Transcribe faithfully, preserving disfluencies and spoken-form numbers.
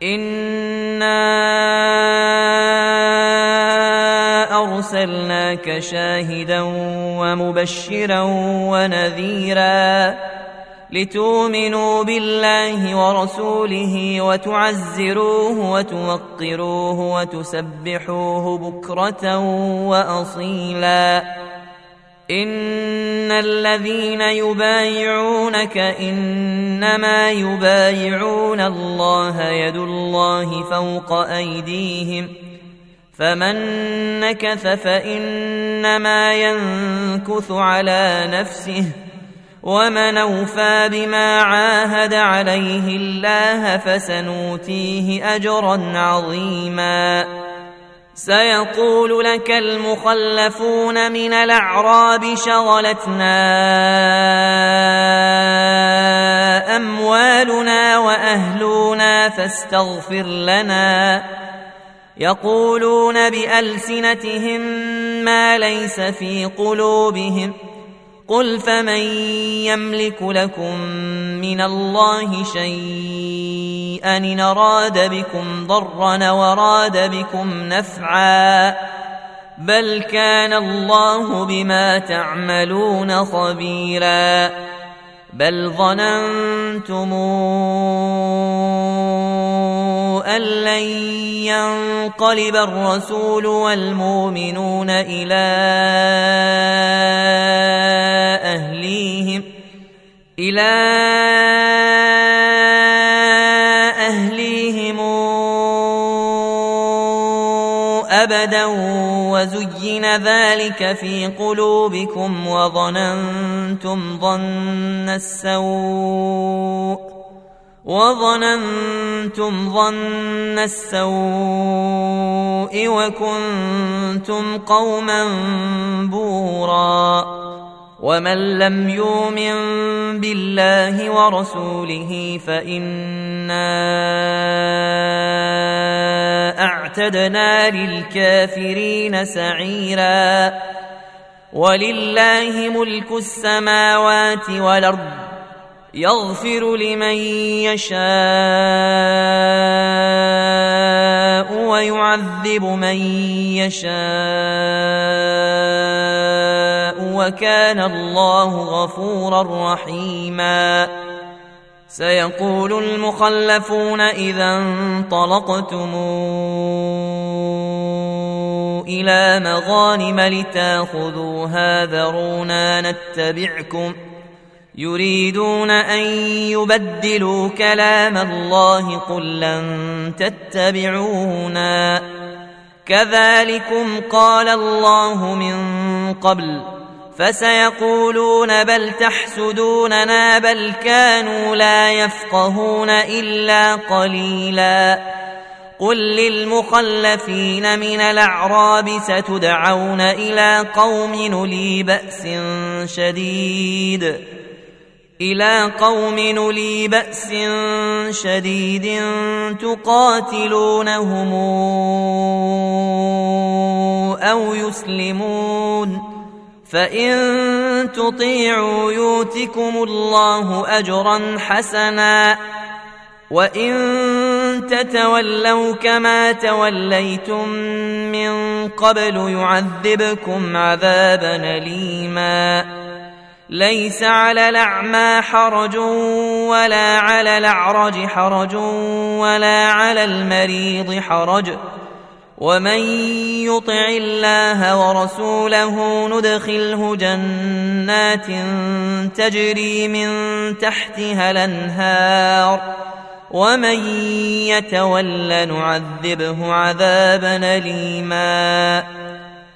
إنا أرسلناك شاهدا ومبشرا ونذيرا لتؤمنوا بالله ورسوله وتعزروه وتوقروه وتسبحوه بكرة وأصيلا إن الذين يبايعونك إنما يبايعون الله يد الله فوق أيديهم فمن نكث فإنما ينكث على نفسه ومن أوفى بما عاهد عليه الله فسنؤتيه أجرا عظيما سيقول لك المخلفون من الأعراب شغلتنا أموالنا وأهلنا فاستغفر لنا يقولون بألسنتهم ما ليس في قلوبهم قل فمن يملك لكم من الله شيئا إن أراد بكم ضرا وراد بكم نفعا بل كان الله بما تعملون خبيرا بل ظننتم أن لن ينقلب الرسول والمؤمنون إلى أهليهم إلى أهليهم أبدا وزين ذلك في قلوبكم وظننتم ظن السوء وظننتم ظن السوء وكنتم قوما بورا ومن لم يؤمن بالله ورسوله فإنا أعتدنا للكافرين سعيرا ولله ملك السماوات والأرض يغفر لمن يشاء ويعذب من يشاء وكان الله غفورا رحيما سيقول المخلفون إذا انطلقتم إلى مغانم لتاخذوها ذرونا نتبعكم يريدون أن يبدلوا كلام الله قل لن تتبعونا كذلكم قال الله من قبل فسيقولون بل تحسدوننا بل كانوا لا يفقهون إلا قليلا قل للمخلفين من الأعراب ستدعون إلى قوم أولي بأس شديد إلى قوم أولي بأس شديد تقاتلونهم أو يسلمون فإن تطيعوا يؤتكم الله أجرا حسنا وإن تتولوا كما توليتم من قبل يعذبكم عذابا أليما ليس على الأعمى حرج ولا على الأعرج حرج ولا على المريض حرج ومن يطع الله ورسوله ندخله جنات تجري من تحتها الأنهار ومن يتول نعذبه عذابا أليما